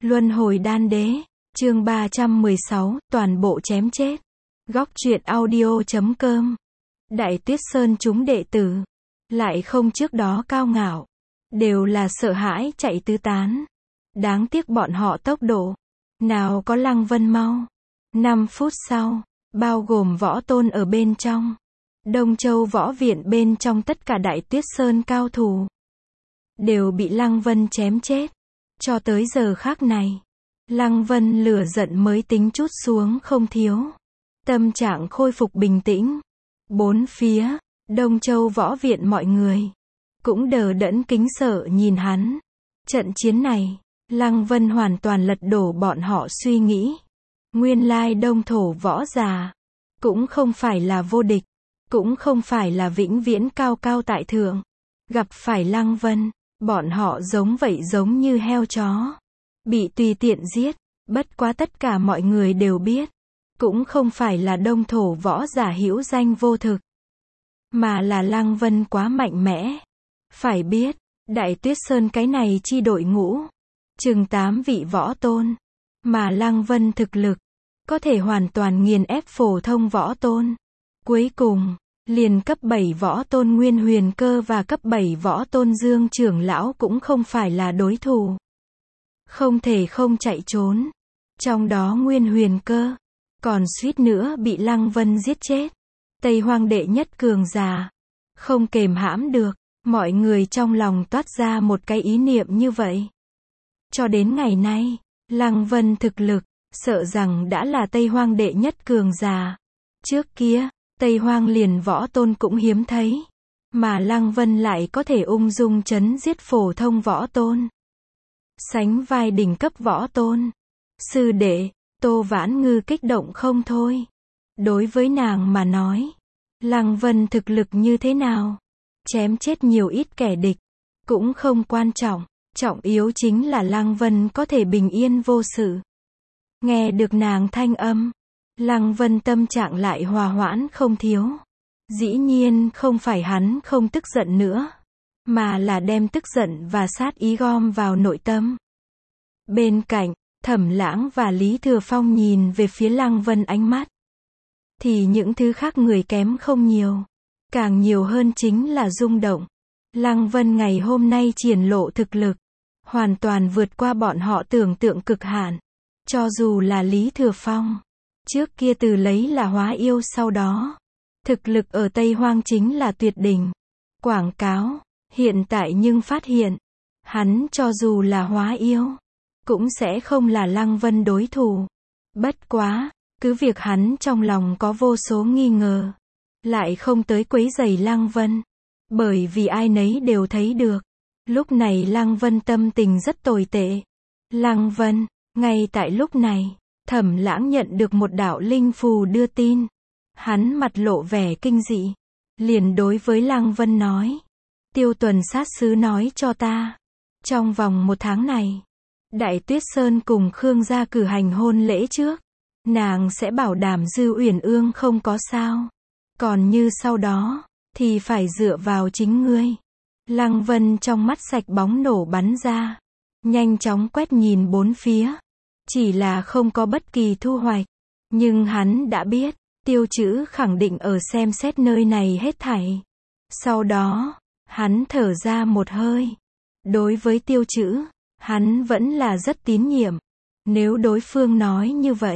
Luân hồi đan đế, chương 316, toàn bộ chém chết. Góc truyện audio.com. Đại Tuyết Sơn chúng đệ tử, lại không trước đó cao ngạo, đều là sợ hãi chạy tứ tán. Đáng tiếc bọn họ tốc độ, nào có Lăng Vân mau. 5 phút sau, bao gồm võ tôn ở bên trong, Đông Châu võ viện bên trong tất cả Đại Tuyết Sơn cao thủ, đều bị Lăng Vân chém chết. Cho tới giờ khác này, Lăng Vân lửa giận mới tính chút xuống không thiếu. Tâm trạng khôi phục bình tĩnh. Bốn phía, Đông Châu võ viện mọi người, cũng đờ đẫn kính sợ nhìn hắn. Trận chiến này, Lăng Vân hoàn toàn lật đổ bọn họ suy nghĩ. Nguyên lai Đông Thổ võ giả, cũng không phải là vô địch, cũng không phải là vĩnh viễn cao cao tại thượng. Gặp phải Lăng Vân, bọn họ giống vậy giống như heo chó, bị tùy tiện giết. Bất quá tất cả mọi người đều biết, cũng không phải là Đông Thổ võ giả hữu danh vô thực, mà là Lăng Vân quá mạnh mẽ. Phải biết, Đại Tuyết Sơn cái này chi đội ngũ, chừng 8 vị võ tôn, mà Lăng Vân thực lực, có thể hoàn toàn nghiền ép phổ thông võ tôn. Cuối cùng, liền cấp 7 võ tôn Nguyên Huyền Cơ và cấp 7 võ tôn Dương trưởng lão cũng không phải là đối thủ. Không thể không chạy trốn. Trong đó Nguyên Huyền Cơ, còn suýt nữa bị Lăng Vân giết chết. Tây Hoang đệ nhất cường giả, không kềm hãm được, mọi người trong lòng toát ra một cái ý niệm như vậy. Cho đến ngày nay, Lăng Vân thực lực, sợ rằng đã là Tây Hoang đệ nhất cường giả. Trước kia, Tây Hoang liền võ tôn cũng hiếm thấy, mà Lăng Vân lại có thể ung dung chấn giết phổ thông võ tôn, sánh vai đỉnh cấp võ tôn. Sư đệ, Tô Vãn Ngư kích động không thôi. Đối với nàng mà nói, Lăng Vân thực lực như thế nào, chém chết nhiều ít kẻ địch, cũng không quan trọng. Trọng yếu chính là Lăng Vân có thể bình yên vô sự. Nghe được nàng thanh âm, Lăng Vân tâm trạng lại hòa hoãn không thiếu. Dĩ nhiên không phải hắn không tức giận nữa, mà là đem tức giận và sát ý gom vào nội tâm. Bên cạnh, Thẩm Lãng và Lý Thừa Phong nhìn về phía Lăng Vân ánh mắt, thì những thứ khác người kém không nhiều. Càng nhiều hơn chính là rung động. Lăng Vân ngày hôm nay triển lộ thực lực, hoàn toàn vượt qua bọn họ tưởng tượng cực hạn. Cho dù là Lý Thừa Phong, trước kia từ lấy là hóa yêu sau đó, thực lực ở Tây Hoang chính là tuyệt đỉnh. Quảng cáo, hiện tại nhưng phát hiện, hắn cho dù là hóa yêu, cũng sẽ không là Lăng Vân đối thủ. Bất quá, cứ việc hắn trong lòng có vô số nghi ngờ, lại không tới quấy rầy Lăng Vân. Bởi vì ai nấy đều thấy được, lúc này Lăng Vân tâm tình rất tồi tệ. Lăng Vân, ngay tại lúc này, Thẩm Lãng nhận được một đạo linh phù đưa tin. Hắn mặt lộ vẻ kinh dị, liền đối với Lăng Vân nói: Tiêu Tuần sát sứ nói cho ta, trong vòng 1 tháng này, Đại Tuyết Sơn cùng Khương gia cử hành hôn lễ trước, nàng sẽ bảo đảm Dư Uyển Ương không có sao. Còn như sau đó, thì phải dựa vào chính ngươi. Lăng Vân trong mắt sạch bóng nổ bắn ra, nhanh chóng quét nhìn bốn phía, chỉ là không có bất kỳ thu hoạch. Nhưng hắn đã biết, Tiêu Chữ khẳng định ở xem xét nơi này hết thảy. Sau đó, hắn thở ra một hơi. Đối với Tiêu Chữ, hắn vẫn là rất tín nhiệm. Nếu đối phương nói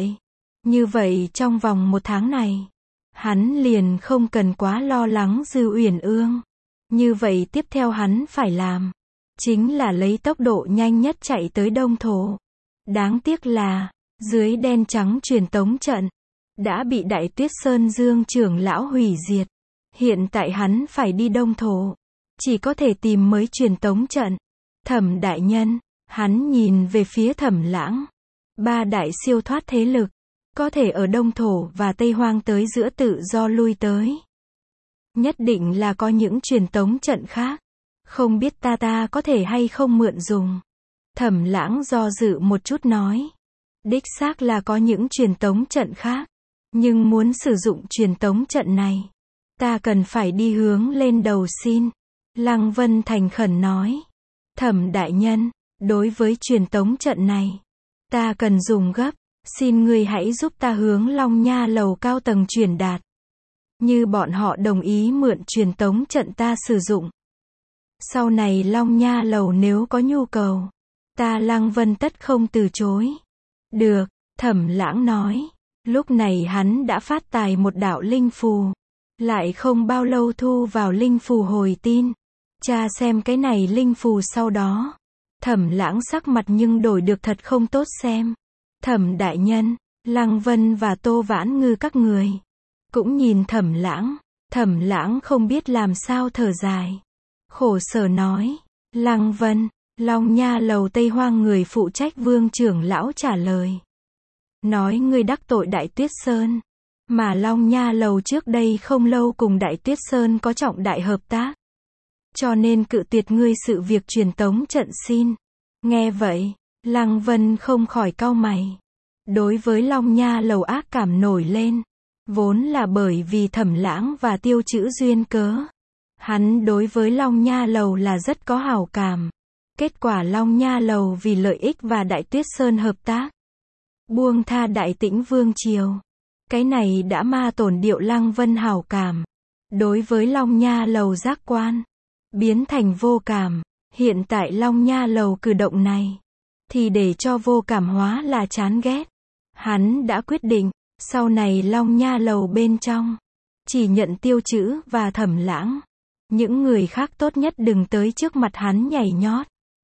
như vậy trong vòng 1 tháng này, hắn liền không cần quá lo lắng Dư Uyển Ương. Như vậy tiếp theo hắn phải làm, chính là lấy tốc độ nhanh nhất chạy tới Đông Thổ. Đáng tiếc là, dưới đen trắng truyền tống trận, đã bị Đại Tuyết Sơn Dương trưởng lão hủy diệt. Hiện tại hắn phải đi Đông Thổ, chỉ có thể tìm mới truyền tống trận. Thẩm đại nhân, hắn nhìn về phía Thẩm Lãng. 3 đại siêu thoát thế lực, có thể ở Đông Thổ và Tây Hoang tới giữa tự do lui tới. Nhất định là có những truyền tống trận khác. Không biết ta có thể hay không mượn dùng. Thẩm Lãng do dự một chút nói. Đích xác là có những truyền tống trận khác. Nhưng muốn sử dụng truyền tống trận này, ta cần phải đi hướng lên đầu xin. Lăng Vân thành khẩn nói. Thẩm đại nhân, đối với truyền tống trận này, Ta cần dùng gấp, xin ngươi hãy giúp ta hướng Long Nha lầu cao tầng truyền đạt. Như bọn họ đồng ý mượn truyền tống trận ta sử dụng. Sau này Long Nha lầu nếu có nhu cầu, ta Lăng Vân tất không từ chối. Được, Thẩm Lãng nói. Lúc này hắn đã phát tài một đạo linh phù. Lại không bao lâu thu vào linh phù hồi tin. Cha xem cái này linh phù sau đó. Thẩm Lãng sắc mặt nhưng đổi được thật không tốt xem. Thẩm đại nhân, Lăng Vân và Tô Vãn Ngư các người cũng nhìn Thẩm Lãng. Thẩm Lãng không biết làm sao thở dài. Khổ sở nói. Lăng Vân, Long Nha lầu Tây Hoang người phụ trách Vương trưởng lão trả lời. Nói ngươi đắc tội Đại Tuyết Sơn. Mà Long Nha lầu trước đây không lâu cùng Đại Tuyết Sơn có trọng đại hợp tác. Cho nên cự tuyệt ngươi sự việc truyền tống trận xin. Nghe vậy, Lăng Vân không khỏi cau mày. Đối với Long Nha lầu ác cảm nổi lên. Vốn là bởi vì Thẩm Lãng và Tiêu Chữ duyên cớ. Hắn đối với Long Nha lầu là rất có hảo cảm. Kết quả Long Nha lầu vì lợi ích và Đại Tuyết Sơn hợp tác. Buông tha Đại Tĩnh Vương Triều. Cái này đã ma tổn điệu Lăng Vân hảo cảm. Đối với Long Nha lầu giác quan. Biến thành vô cảm. Hiện tại Long Nha lầu cử động này. Thì để cho vô cảm hóa là chán ghét. Hắn đã quyết định. Sau này Long Nha lầu bên trong. Chỉ nhận Tiêu Chữ và Thẩm Lãng. Những người khác tốt nhất đừng tới trước mặt hắn nhảy nhót.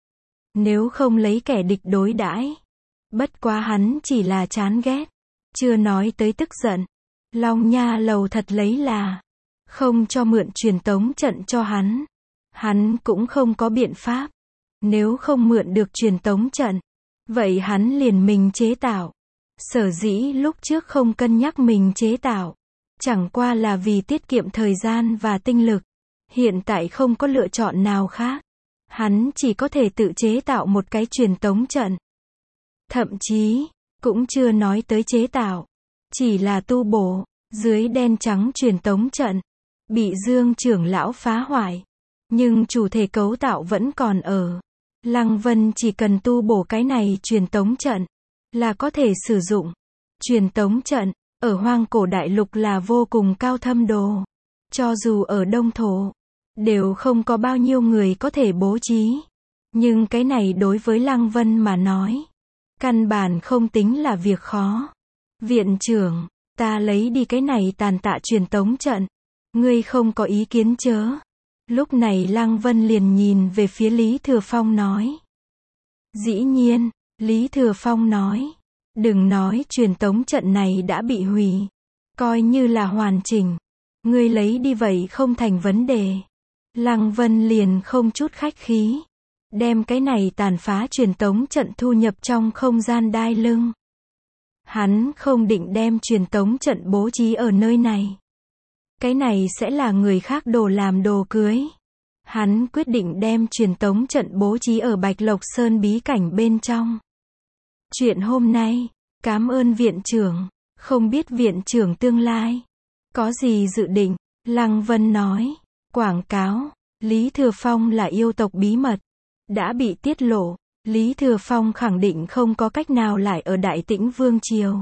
Nếu không lấy kẻ địch đối đãi. Bất quá hắn chỉ là chán ghét. Chưa nói tới tức giận. Long Nha lầu thật lấy là. Không cho mượn truyền tống trận cho hắn. Hắn cũng không có biện pháp. Nếu không mượn được truyền tống trận. Vậy hắn liền mình chế tạo. Sở dĩ lúc trước không cân nhắc mình chế tạo. Chẳng qua là vì tiết kiệm thời gian và tinh lực. Hiện tại không có lựa chọn nào khác. Hắn chỉ có thể tự chế tạo một cái truyền tống trận. Thậm chí, cũng chưa nói tới chế tạo. Chỉ là tu bổ, dưới đen trắng truyền tống trận. Bị Dương trưởng lão phá hoại. Nhưng chủ thể cấu tạo vẫn còn ở. Lăng Vân chỉ cần tu bổ cái này truyền tống trận. Là có thể sử dụng. Truyền tống trận, ở hoang cổ đại lục là vô cùng cao thâm đồ. Cho dù ở Đông Thổ. Đều không có bao nhiêu người có thể bố trí. Nhưng cái này đối với Lăng Vân mà nói. Căn bản không tính là việc khó. Viện trưởng, ta lấy đi cái này tàn tạ truyền tống trận. Ngươi không có ý kiến chớ. Lúc này Lăng Vân liền nhìn về phía Lý Thừa Phong nói. Dĩ nhiên, Lý Thừa Phong nói. Đừng nói truyền tống trận này đã bị hủy. Coi như là hoàn chỉnh. Ngươi lấy đi vậy không thành vấn đề. Lăng Vân liền không chút khách khí. Đem cái này tàn phá truyền tống trận thu nhập trong không gian đai lưng. Hắn không định đem truyền tống trận bố trí ở nơi này. Cái này sẽ là người khác đồ làm đồ cưới. Hắn quyết định đem truyền tống trận bố trí ở Bạch Lộc Sơn bí cảnh bên trong. Chuyện hôm nay, cảm ơn viện trưởng. Không biết viện trưởng tương lai có gì dự định? Lăng Vân nói. Quảng cáo, Lý Thừa Phong là yêu tộc bí mật. Đã bị tiết lộ. Lý Thừa Phong khẳng định không có cách nào lại ở Đại Tĩnh Vương Triều.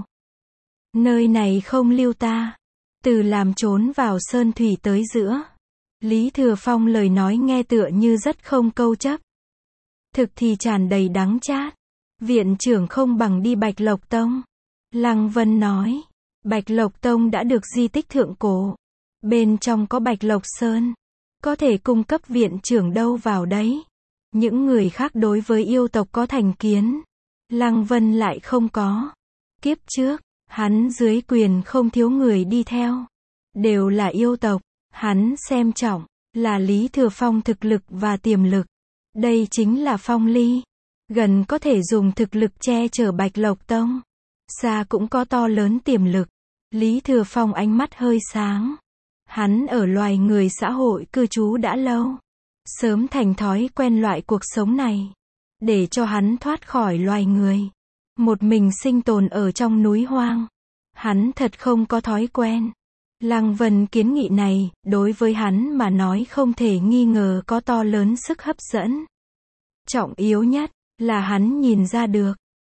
Nơi này không lưu ta. Từ làm trốn vào sơn thủy tới giữa. Lý Thừa Phong lời nói nghe tựa như rất không câu chấp. Thực thì tràn đầy đắng chát. Viện trưởng không bằng đi Bạch Lộc Tông. Lăng Vân nói. Bạch Lộc Tông đã được di tích thượng cổ. Bên trong có Bạch Lộc Sơn. Có thể cung cấp viện trưởng đâu vào đấy. Những người khác đối với yêu tộc có thành kiến. Lăng Vân lại không có. Kiếp trước, hắn dưới quyền không thiếu người đi theo. Đều là yêu tộc. Hắn xem trọng là Lý Thừa Phong thực lực và tiềm lực. Đây chính là Phong Ly. Gần có thể dùng thực lực che chở Bạch Lộc Tông. Xa cũng có to lớn tiềm lực. Lý Thừa Phong ánh mắt hơi sáng. Hắn ở loài người xã hội cư trú đã lâu. Sớm thành thói quen loại cuộc sống này. Để cho hắn thoát khỏi loài người. Một mình sinh tồn ở trong núi hoang. Hắn thật không có thói quen. Lăng Vân kiến nghị này, đối với hắn mà nói không thể nghi ngờ có to lớn sức hấp dẫn. Trọng yếu nhất, là hắn nhìn ra được.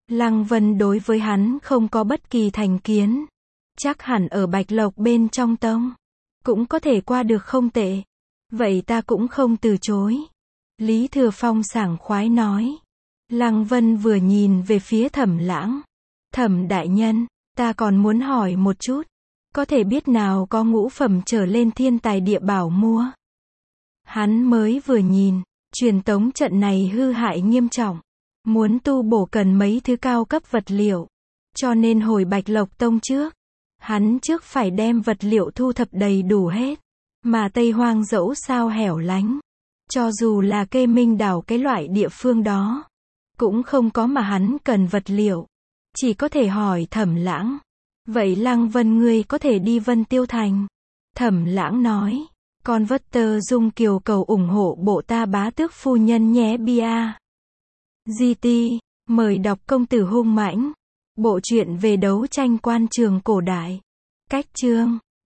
Lăng Vân đối với hắn không có bất kỳ thành kiến. Chắc hẳn ở Bạch Lộc bên trong tông, cũng có thể qua được không tệ. Vậy ta cũng không từ chối. Lý Thừa Phong sảng khoái nói. Lăng Vân vừa nhìn về phía Thẩm Lãng. Thẩm đại nhân, ta còn muốn hỏi một chút. Có thể biết nào có ngũ phẩm trở lên thiên tài địa bảo mua? Hắn mới vừa nhìn, truyền tống trận này hư hại nghiêm trọng. Muốn tu bổ cần mấy thứ cao cấp vật liệu. Cho nên hồi Bạch Lộc Tông trước, hắn trước phải đem vật liệu thu thập đầy đủ hết. Mà Tây Hoang dẫu sao hẻo lánh, cho dù là Kê Minh đảo cái loại địa phương đó, cũng không có mà hắn cần vật liệu. Chỉ có thể hỏi Thẩm Lãng. Vậy Lăng Vân ngươi có thể đi Vân Tiêu Thành? Thẩm Lãng nói. Con vất tơ Dung Kiều cầu ủng hộ bộ ta bá tước phu nhân nhé bia. GT, mời đọc công tử hung mãnh. Bộ truyện về đấu tranh quan trường cổ đại. Cách chương